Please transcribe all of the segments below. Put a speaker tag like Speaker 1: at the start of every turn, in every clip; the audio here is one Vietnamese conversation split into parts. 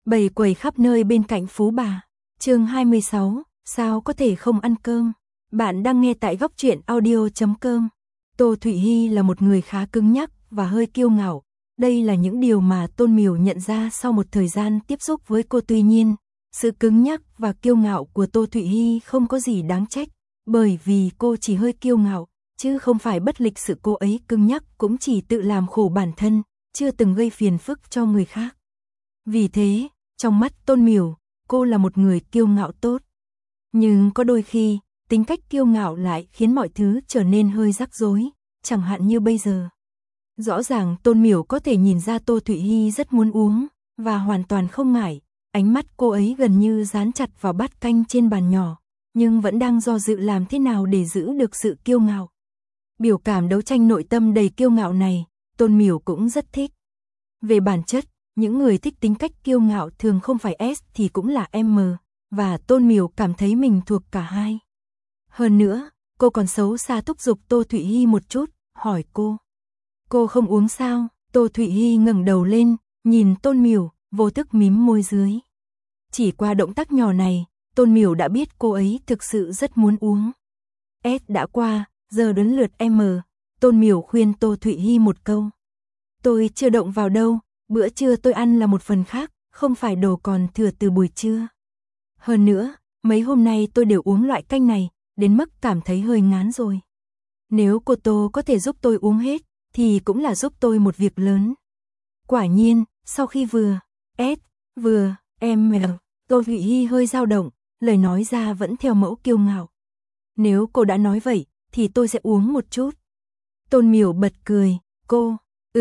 Speaker 1: Bầy quầy khắp nơi bên cạnh Phú Bà. Chương 26, sao có thể không ăn cơm? Bạn đang nghe tại góc truyện audio.com. Tô Thụy Hi là một người khá cứng nhắc và hơi kiêu ngạo. Đây là những điều mà Tôn Miểu nhận ra sau một thời gian tiếp xúc với cô. Tuy nhiên, sự cứng nhắc và kiêu ngạo của Tô Thụy Hi không có gì đáng trách, bởi vì cô chỉ hơi kiêu ngạo, chứ không phải bất lịch sự. Cô ấy cứng nhắc cũng chỉ tự làm khổ bản thân, chưa từng gây phiền phức cho người khác. Vì thế, trong mắt Tôn Miểu, cô là một người kiêu ngạo tốt. Nhưng có đôi khi, tính cách kiêu ngạo lại khiến mọi thứ trở nên hơi rắc rối, chẳng hạn như bây giờ. Rõ ràng Tôn Miểu có thể nhìn ra Tô Thụy Hi rất muốn uống, và hoàn toàn không ngại. Ánh mắt cô ấy gần như dán chặt vào bát canh trên bàn nhỏ, nhưng vẫn đang do dự làm thế nào để giữ được sự kiêu ngạo. Biểu cảm đấu tranh nội tâm đầy kiêu ngạo này, Tôn Miểu cũng rất thích. Về bản chất, những người thích tính cách kiêu ngạo thường không phải S thì cũng là M, và Tôn Miểu cảm thấy mình thuộc cả hai. Hơn nữa, cô còn xấu xa thúc giục Tô Thụy Hi một chút, hỏi cô. Cô không uống sao? Tô Thụy Hi ngẩng đầu lên, nhìn Tôn Miểu, vô thức mím môi dưới. Chỉ qua động tác nhỏ này, Tôn Miểu đã biết cô ấy thực sự rất muốn uống. S đã qua, giờ đến lượt M. Tôn Miểu khuyên Tô Thụy Hi một câu. Tôi chưa động vào đâu, bữa trưa tôi ăn là một phần khác, không phải đồ còn thừa từ buổi trưa. Hơn nữa, mấy hôm nay tôi đều uống loại canh này, đến mức cảm thấy hơi ngán rồi. Nếu cô Tô có thể giúp tôi uống hết, thì cũng là giúp tôi một việc lớn. Quả nhiên, sau khi vừa S, vừa M, Tô Thụy Hi hơi dao động, lời nói ra vẫn theo mẫu kiêu ngạo. Nếu cô đã nói vậy, thì tôi sẽ uống một chút. Tôn Miểu bật cười, cô,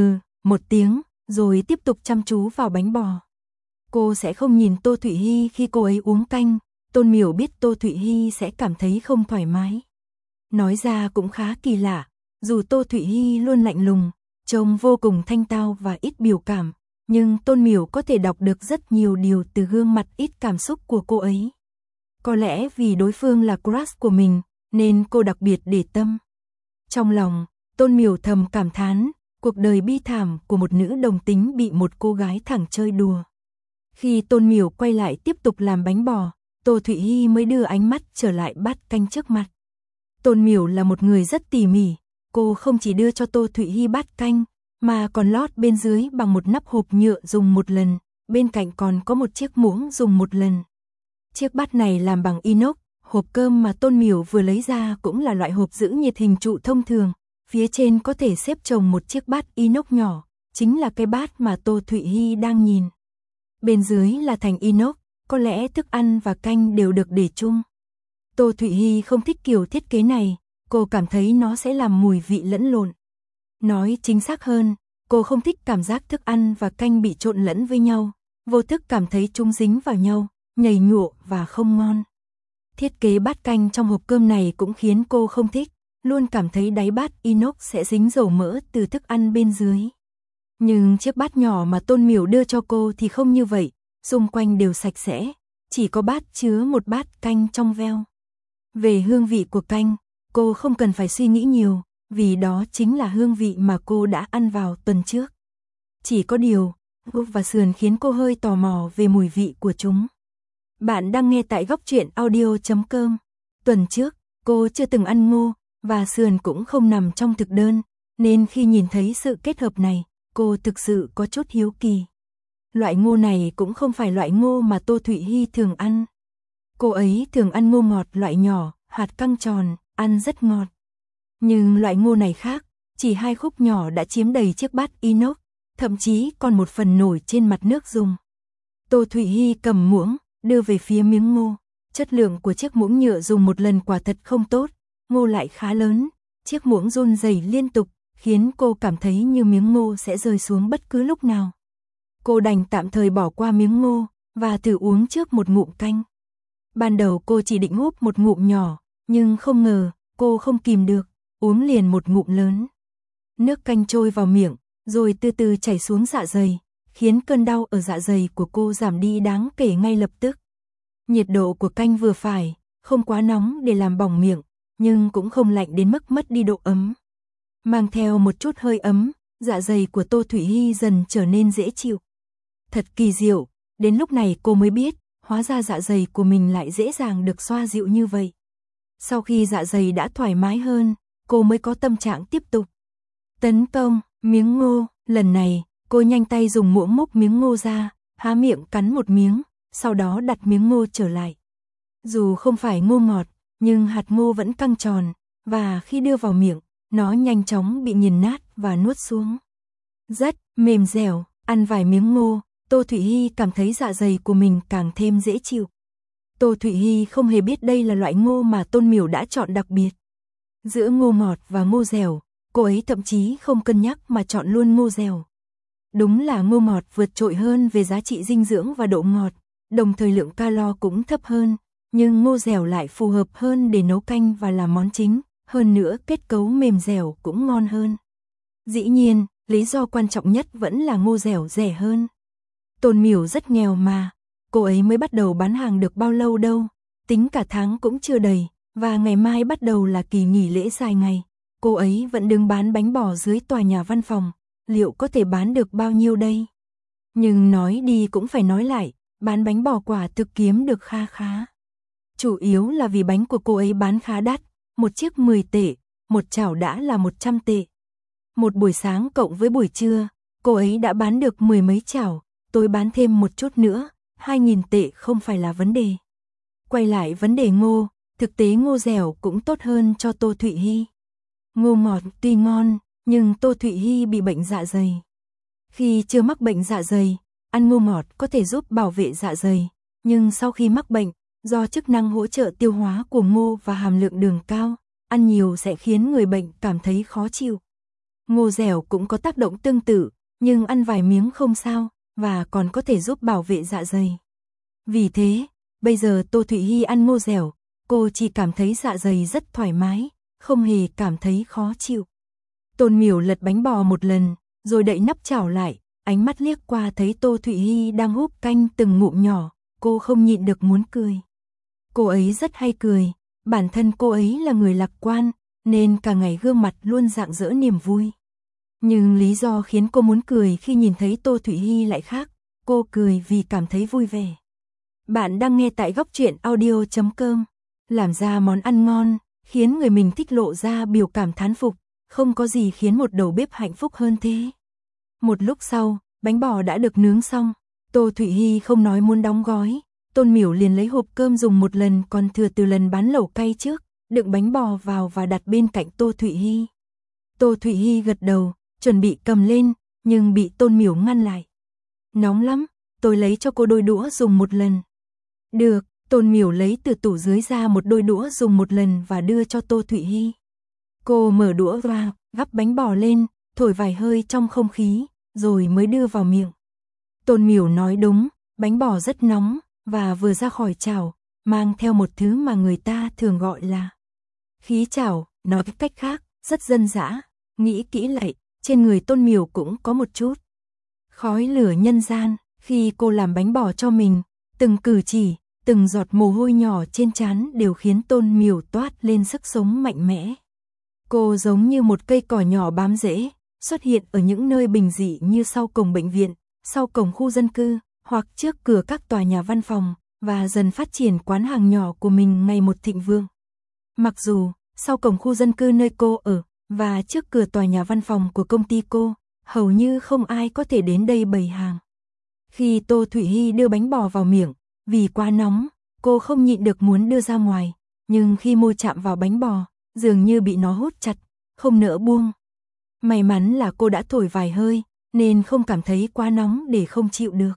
Speaker 1: một tiếng, rồi tiếp tục chăm chú vào bánh bò. Cô sẽ không nhìn Tô Thụy Hi khi cô ấy uống canh, Tôn Miểu biết Tô Thụy Hi sẽ cảm thấy không thoải mái. Nói ra cũng khá kỳ lạ, dù Tô Thụy Hi luôn lạnh lùng, trông vô cùng thanh tao và ít biểu cảm, nhưng Tôn Miểu có thể đọc được rất nhiều điều từ gương mặt ít cảm xúc của cô ấy. Có lẽ vì đối phương là crush của mình, nên cô đặc biệt để tâm. Trong lòng, Tôn Miểu thầm cảm thán, cuộc đời bi thảm của một nữ đồng tính bị một cô gái thẳng chơi đùa. Khi Tôn Miểu quay lại tiếp tục làm bánh bò, Tô Thụy Hi mới đưa ánh mắt trở lại bát canh trước mặt. Tôn Miểu là một người rất tỉ mỉ, cô không chỉ đưa cho Tô Thụy Hi bát canh, mà còn lót bên dưới bằng một nắp hộp nhựa dùng một lần, bên cạnh còn có một chiếc muỗng dùng một lần. Chiếc bát này làm bằng inox, hộp cơm mà Tôn Miểu vừa lấy ra cũng là loại hộp giữ nhiệt hình trụ thông thường, phía trên có thể xếp chồng một chiếc bát inox nhỏ, chính là cái bát mà Tô Thụy Hi đang nhìn. Bên dưới là thành inox, có lẽ thức ăn và canh đều được để chung. Tô Thụy Hi không thích kiểu thiết kế này, cô cảm thấy nó sẽ làm mùi vị lẫn lộn. Nói chính xác hơn, cô không thích cảm giác thức ăn và canh bị trộn lẫn với nhau, vô thức cảm thấy chúng dính vào nhau, nhầy nhụa và không ngon. Thiết kế bát canh trong hộp cơm này cũng khiến cô không thích, luôn cảm thấy đáy bát inox sẽ dính dầu mỡ từ thức ăn bên dưới. Nhưng chiếc bát nhỏ mà Tôn Miểu đưa cho cô thì không như vậy, xung quanh đều sạch sẽ, chỉ có bát chứa một bát canh trong veo. Về hương vị của canh, cô không cần phải suy nghĩ nhiều, vì đó chính là hương vị mà cô đã ăn vào tuần trước. Chỉ có điều, ngô và sườn khiến cô hơi tò mò về mùi vị của chúng. Bạn đang nghe tại góc truyện audio.com. Tuần trước, cô chưa từng ăn ngô, và sườn cũng không nằm trong thực đơn, nên khi nhìn thấy sự kết hợp này, cô thực sự có chút hiếu kỳ. Loại ngô này cũng không phải loại ngô mà Tô Thụy Hi thường ăn. Cô ấy thường ăn ngô ngọt loại nhỏ, hạt căng tròn, ăn rất ngọt. Nhưng loại ngô này khác, chỉ 2 khúc nhỏ đã chiếm đầy chiếc bát inox, thậm chí còn một phần nổi trên mặt nước dùng. Tô Thụy Hi cầm muỗng, đưa về phía miếng ngô. Chất lượng của chiếc muỗng nhựa dùng một lần quả thật không tốt, ngô lại khá lớn, chiếc muỗng run rẩy liên tục, khiến cô cảm thấy như miếng ngô sẽ rơi xuống bất cứ lúc nào. Cô đành tạm thời bỏ qua miếng ngô, và thử uống trước một ngụm canh. Ban đầu cô chỉ định húp một ngụm nhỏ, nhưng không ngờ, cô không kìm được, uống liền một ngụm lớn. Nước canh trôi vào miệng, rồi từ từ chảy xuống dạ dày, khiến cơn đau ở dạ dày của cô giảm đi đáng kể ngay lập tức. Nhiệt độ của canh vừa phải, không quá nóng để làm bỏng miệng, nhưng cũng không lạnh đến mức mất đi độ ấm. Mang theo một chút hơi ấm, dạ dày của Tô Thụy Hi dần trở nên dễ chịu. Thật kỳ diệu, Đến lúc này cô mới biết, hóa ra dạ dày của mình lại dễ dàng được xoa dịu như vậy. Sau khi dạ dày đã thoải mái hơn, cô mới có tâm trạng tiếp tục tấn công miếng ngô. Lần này, cô nhanh tay dùng muỗng múc miếng ngô ra, há miệng cắn một miếng, sau đó đặt miếng ngô trở lại. Dù không phải ngô ngọt, nhưng hạt ngô vẫn căng tròn, và khi đưa vào miệng, nó nhanh chóng bị nghiền nát và nuốt xuống. Rất mềm dẻo, ăn vài miếng ngô, Tô Thụy Hi cảm thấy dạ dày của mình càng thêm dễ chịu. Tô Thụy Hi không hề biết đây là loại ngô mà Tôn Miểu đã chọn đặc biệt. Giữa ngô ngọt và ngô dẻo, cô ấy thậm chí không cân nhắc mà chọn luôn ngô dẻo. Đúng là ngô ngọt vượt trội hơn về giá trị dinh dưỡng và độ ngọt, đồng thời lượng calo cũng thấp hơn, nhưng ngô dẻo lại phù hợp hơn để nấu canh và làm món chính, hơn nữa kết cấu mềm dẻo cũng ngon hơn. Dĩ nhiên, lý do quan trọng nhất vẫn là ngô dẻo rẻ hơn. Tôn Miểu rất nghèo mà, cô ấy mới bắt đầu bán hàng được bao lâu đâu, tính cả tháng cũng chưa đầy, và ngày mai bắt đầu là kỳ nghỉ lễ dài ngày. Cô ấy vẫn đứng bán bánh bò dưới tòa nhà văn phòng, liệu có thể bán được bao nhiêu đây? Nhưng nói đi cũng phải nói lại, bán bánh bò quả thực kiếm được kha khá. Chủ yếu là vì bánh của cô ấy bán khá đắt, một chiếc 10 tệ, một chảo đã là 100 tệ. Một buổi sáng cộng với buổi trưa, cô ấy đã bán được 10 mấy chảo, tôi bán thêm một chút nữa, 2.000 tệ không phải là vấn đề. Quay lại vấn đề ngô, thực tế ngô dẻo cũng tốt hơn cho Tô Thụy Hi. Ngô ngọt tuy ngon, nhưng Tô Thụy Hi bị bệnh dạ dày. Khi chưa mắc bệnh dạ dày, ăn ngô ngọt có thể giúp bảo vệ dạ dày, nhưng sau khi mắc bệnh, do chức năng hỗ trợ tiêu hóa của ngô và hàm lượng đường cao, ăn nhiều sẽ khiến người bệnh cảm thấy khó chịu. Ngô dẻo cũng có tác động tương tự, nhưng ăn vài miếng không sao, và còn có thể giúp bảo vệ dạ dày. Vì thế, bây giờ Tô Thụy Hi ăn ngô dẻo, cô chỉ cảm thấy dạ dày rất thoải mái, không hề cảm thấy khó chịu. Tôn Miểu lật bánh bò một lần, rồi đậy nắp chảo lại, ánh mắt liếc qua thấy Tô Thụy Hi đang húp canh từng ngụm nhỏ, cô không nhịn được muốn cười. Cô ấy rất hay cười, bản thân cô ấy là người lạc quan, nên cả ngày gương mặt luôn rạng rỡ niềm vui. Nhưng lý do khiến cô muốn cười khi nhìn thấy Tô Thụy Hi lại khác, cô cười vì cảm thấy vui vẻ. Bạn đang nghe tại Góc Truyện Audio.com. Làm ra món ăn ngon, khiến người mình thích lộ ra biểu cảm thán phục, không có gì khiến một đầu bếp hạnh phúc hơn thế. Một lúc sau, bánh bò đã được nướng xong, Tô Thụy Hi không nói muốn đóng gói, Tôn Miểu liền lấy hộp cơm dùng một lần còn thừa từ lần bán lẩu cay trước, đựng bánh bò vào và đặt bên cạnh Tô Thụy Hi. Tô Thụy Hi gật đầu, chuẩn bị cầm lên, nhưng bị Tôn Miểu ngăn lại. Nóng lắm, tôi lấy cho cô đôi đũa dùng một lần. Được, Tôn Miểu lấy từ tủ dưới ra một đôi đũa dùng một lần và đưa cho Tô Thụy Hi. Cô mở đũa ra, gắp bánh bò lên, thổi vài hơi trong không khí, rồi mới đưa vào miệng. Tôn Miểu nói đúng, bánh bò rất nóng, và vừa ra khỏi chảo, mang theo một thứ mà người ta thường gọi là khí chảo, nói cách khác, rất dân dã. Nghĩ kỹ lại, trên người Tôn Miểu cũng có một chút khói lửa nhân gian. Khi cô làm bánh bò cho mình, từng cử chỉ, từng giọt mồ hôi nhỏ trên trán đều khiến Tôn Miểu toát lên sức sống mạnh mẽ. Cô giống như một cây cỏ nhỏ bám rễ, xuất hiện ở những nơi bình dị như sau cổng bệnh viện, sau cổng khu dân cư, hoặc trước cửa các tòa nhà văn phòng, và dần phát triển quán hàng nhỏ của mình ngày một thịnh vượng. Mặc dù, sau cổng khu dân cư nơi cô ở, và trước cửa tòa nhà văn phòng của công ty cô, hầu như không ai có thể đến đây bày hàng. Khi Tô Thụy Hi đưa bánh bò vào miệng, vì quá nóng, cô không nhịn được muốn đưa ra ngoài, nhưng khi môi chạm vào bánh bò, dường như bị nó hút chặt, không nỡ buông. May mắn là cô đã thổi vài hơi, nên không cảm thấy quá nóng để không chịu được.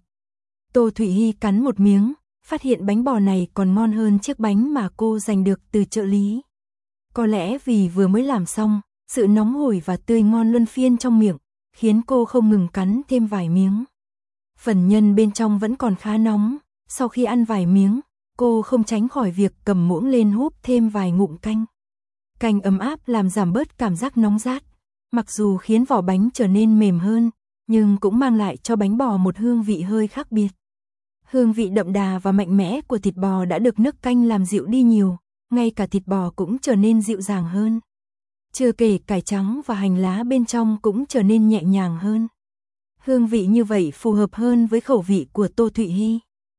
Speaker 1: Tô Thụy Hi cắn một miếng, phát hiện bánh bò này còn ngon hơn chiếc bánh mà cô giành được từ trợ lý. Có lẽ vì vừa mới làm xong, sự nóng hổi và tươi ngon luân phiên trong miệng, khiến cô không ngừng cắn thêm vài miếng. Phần nhân bên trong vẫn còn khá nóng, sau khi ăn vài miếng, cô không tránh khỏi việc cầm muỗng lên húp thêm vài ngụm canh. Canh ấm áp làm giảm bớt cảm giác nóng rát, mặc dù khiến vỏ bánh trở nên mềm hơn, nhưng cũng mang lại cho bánh bò một hương vị hơi khác biệt. Hương vị đậm đà và mạnh mẽ của thịt bò đã được nước canh làm dịu đi nhiều, ngay cả thịt bò cũng trở nên dịu dàng hơn. Chưa kể cải trắng và hành lá bên trong cũng trở nên nhẹ nhàng hơn. Hương vị như vậy phù hợp hơn với khẩu vị của Tô Thụy Hi.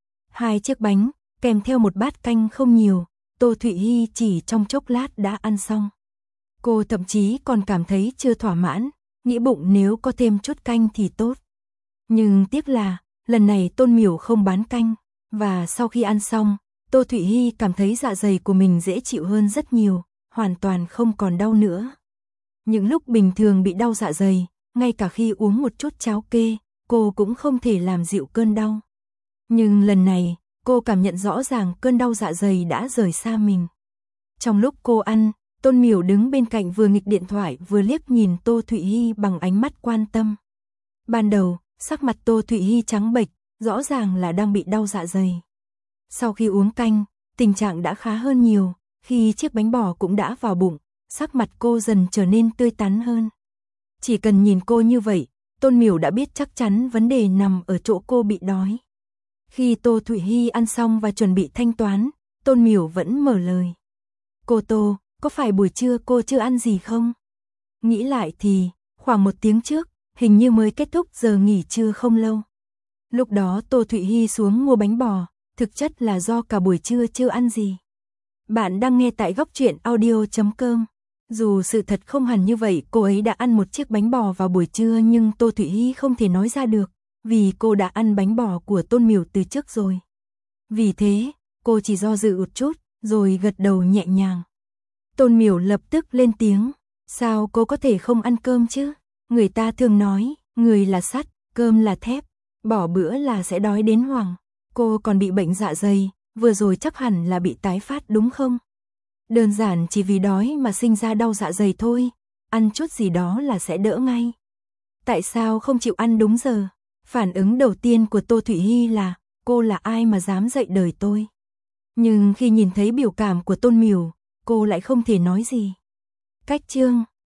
Speaker 1: 2 chiếc bánh, kèm theo một bát canh không nhiều, Tô Thụy Hi chỉ trong chốc lát đã ăn xong. Cô thậm chí còn cảm thấy chưa thỏa mãn, nghĩ bụng nếu có thêm chút canh thì tốt. Nhưng tiếc là, lần này Tôn Miểu không bán canh, và sau khi ăn xong, Tô Thụy Hi cảm thấy dạ dày của mình dễ chịu hơn rất nhiều, hoàn toàn không còn đau nữa. Những lúc bình thường bị đau dạ dày, ngay cả khi uống một chút cháo kê, cô cũng không thể làm dịu cơn đau. Nhưng lần này, cô cảm nhận rõ ràng cơn đau dạ dày đã rời xa mình. Trong lúc cô ăn, Tôn Miểu đứng bên cạnh vừa nghịch điện thoại vừa liếc nhìn Tô Thụy Hi bằng ánh mắt quan tâm. Ban đầu, sắc mặt Tô Thụy Hi trắng bệch, rõ ràng là đang bị đau dạ dày. Sau khi uống canh, tình trạng đã khá hơn nhiều, khi chiếc bánh bò cũng đã vào bụng, sắc mặt cô dần trở nên tươi tắn hơn. Chỉ cần nhìn cô như vậy, Tôn Miểu đã biết chắc chắn vấn đề nằm ở chỗ cô bị đói. Khi Tô Thụy Hi ăn xong và chuẩn bị thanh toán, Tôn Miểu vẫn mở lời. Cô Tô, có phải buổi trưa cô chưa ăn gì không? Nghĩ lại thì, khoảng 1 tiếng trước, hình như mới kết thúc giờ nghỉ trưa không lâu. Lúc đó Tô Thụy Hi xuống mua bánh bò, thực chất là do cả buổi trưa chưa ăn gì. Bạn đang nghe tại Góc Truyện Audio.com. Dù sự thật không hẳn như vậy, cô ấy đã ăn một chiếc bánh bò vào buổi trưa, nhưng Tô Thụy Hi không thể nói ra được, vì cô đã ăn bánh bò của Tôn Miểu từ trước rồi. Vì thế, cô chỉ do dự một chút, rồi gật đầu nhẹ nhàng. Tôn Miểu lập tức lên tiếng, sao cô có thể không ăn cơm chứ? Người ta thường nói, người là sắt, cơm là thép, bỏ bữa là sẽ đói đến hoảng. Cô còn bị bệnh dạ dày, vừa rồi chắc hẳn là bị tái phát đúng không? Đơn giản chỉ vì đói mà sinh ra đau dạ dày thôi, ăn chút gì đó là sẽ đỡ ngay. Tại sao không chịu ăn đúng giờ? Phản ứng đầu tiên của Tô Thụy Hi là, cô là ai mà dám dạy đời tôi? Nhưng khi nhìn thấy biểu cảm của Tôn Miểu, cô lại không thể nói gì. Cách chương